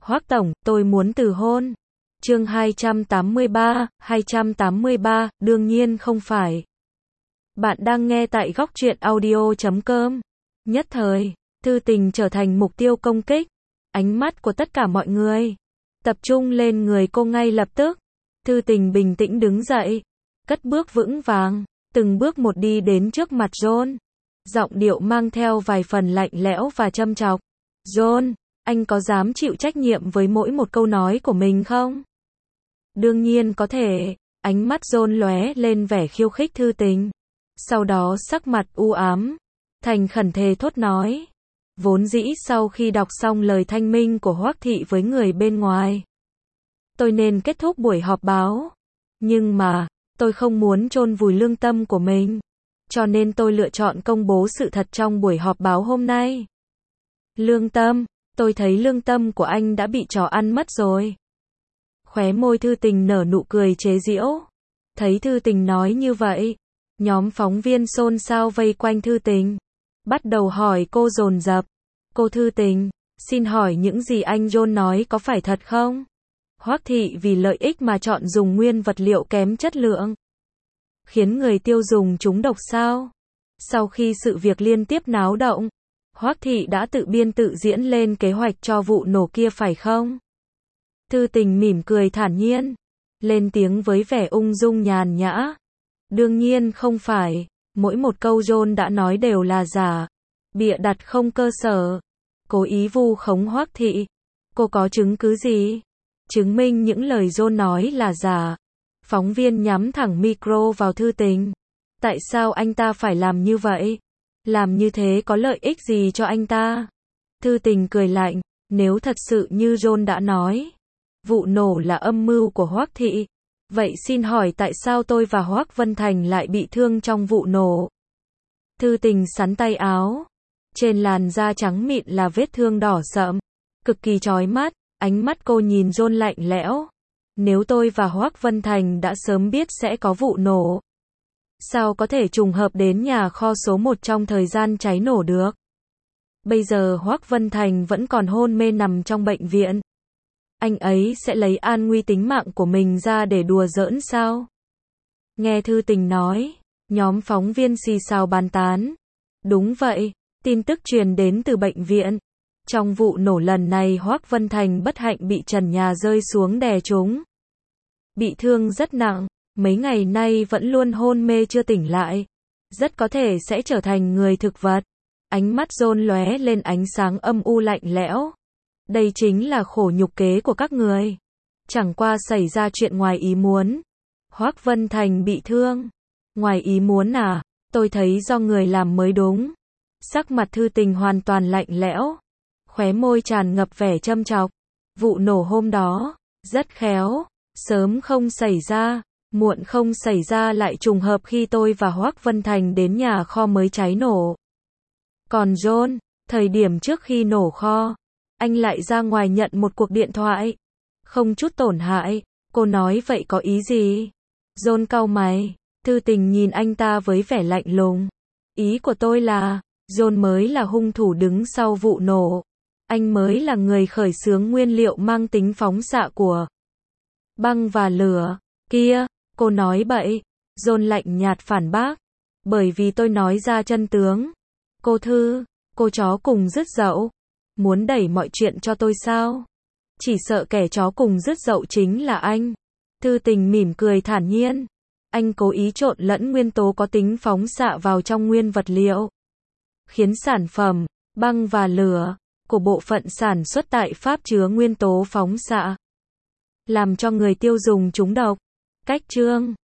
Hoắc tổng, tôi muốn từ hôn. Chương 283, đương nhiên không phải. Bạn đang nghe tại góc truyện audio.com. Nhất thời, Thư Tình trở thành mục tiêu công kích. Ánh mắt của tất cả mọi người tập trung lên người cô ngay lập tức. Thư Tình bình tĩnh đứng dậy, cất bước vững vàng, từng bước một đi đến trước mặt John. Giọng điệu mang theo vài phần lạnh lẽo và châm chọc. John, anh có dám chịu trách nhiệm với mỗi một câu nói của mình không? Đương nhiên có thể. Ánh mắt John lóe lên vẻ khiêu khích Thư Tình. Sau đó sắc mặt u ám, thành khẩn thề thốt nói. Vốn dĩ sau khi đọc xong lời thanh minh của Hoắc thị với người bên ngoài, tôi nên kết thúc buổi họp báo. Nhưng mà, tôi không muốn chôn vùi lương tâm của mình. Cho nên tôi lựa chọn công bố sự thật trong buổi họp báo hôm nay. Lương tâm, tôi thấy lương tâm của anh đã bị chó ăn mất rồi. Khóe môi Thư Tình nở nụ cười chế giễu. Thấy Thư Tình nói như vậy, nhóm phóng viên xôn xao vây quanh Thư Tình, bắt đầu hỏi cô dồn dập. Cô Thư Tình, xin hỏi những gì anh John nói có phải thật không? Hoắc thị vì lợi ích mà chọn dùng nguyên vật liệu kém chất lượng, khiến người tiêu dùng trúng độc sao? Sau khi sự việc liên tiếp náo động, Hoắc thị đã tự biên tự diễn lên kế hoạch cho vụ nổ kia phải không? Thư Tình mỉm cười thản nhiên, lên tiếng với vẻ ung dung nhàn nhã. Đương nhiên không phải, mỗi một câu John đã nói đều là giả, bịa đặt không cơ sở, cố ý vu khống Hoắc thị. Cô có chứng cứ gì chứng minh những lời John nói là giả? Phóng viên nhắm thẳng micro vào Thư Tình. Tại sao anh ta phải làm như vậy? Làm như thế có lợi ích gì cho anh ta? Thư Tình cười lạnh, nếu thật sự như John đã nói, vụ nổ là âm mưu của Hoắc thị, vậy xin hỏi tại sao tôi và Hoắc Vân Thành lại bị thương trong vụ nổ? Thư Tình xắn tay áo, trên làn da trắng mịn là vết thương đỏ sậm, cực kỳ chói mắt. Ánh mắt cô nhìn John lạnh lẽo. Nếu tôi và Hoắc Vân Thành đã sớm biết sẽ có vụ nổ, sao có thể trùng hợp đến nhà kho số 1 trong thời gian cháy nổ được? Bây giờ Hoắc Vân Thành vẫn còn hôn mê nằm trong bệnh viện. Anh ấy sẽ lấy an nguy tính mạng của mình ra để đùa giỡn sao? Nghe Thư Tình nói, nhóm phóng viên xì xào bàn tán. Đúng vậy, tin tức truyền đến từ bệnh viện. Trong vụ nổ lần này Hoắc Vân Thành bất hạnh bị trần nhà rơi xuống đè trúng. Bị thương rất nặng, mấy ngày nay vẫn luôn hôn mê chưa tỉnh lại. Rất có thể sẽ trở thành người thực vật. Ánh mắt John lóe lên ánh sáng âm u lạnh lẽo. Đây chính là khổ nhục kế của các người. Chẳng qua xảy ra chuyện ngoài ý muốn. Hoắc Vân Thành bị thương. Ngoài ý muốn à? Tôi thấy do người làm mới đúng. Sắc mặt Thư Tình hoàn toàn lạnh lẽo, khóe môi tràn ngập vẻ châm chọc. Vụ nổ hôm đó rất khéo, sớm không xảy ra, muộn không xảy ra lại trùng hợp khi tôi và Hoắc Vân Thành đến nhà kho mới cháy nổ. Còn John, thời điểm trước khi nổ kho, anh lại ra ngoài nhận một cuộc điện thoại, không chút tổn hại. Cô nói vậy có ý gì? John cau mày. Thư Tình nhìn anh ta với vẻ lạnh lùng. Ý của tôi là, John mới là hung thủ đứng sau vụ nổ. Anh mới là người khởi xướng nguyên liệu mang tính phóng xạ của băng và lửa kia. Cô nói bậy. John lạnh nhạt phản bác. Bởi vì tôi nói ra chân tướng. Cô Thư, cô chó cùng rứt dậu, muốn đẩy mọi chuyện cho tôi sao? Chỉ sợ kẻ chó cùng rứt dậu chính là anh. Thư Tình mỉm cười thản nhiên. Anh cố ý trộn lẫn nguyên tố có tính phóng xạ vào trong nguyên vật liệu, khiến sản phẩm băng và lửa của bộ phận sản xuất tại Pháp chứa nguyên tố phóng xạ, làm cho người tiêu dùng trúng độc. Cách chương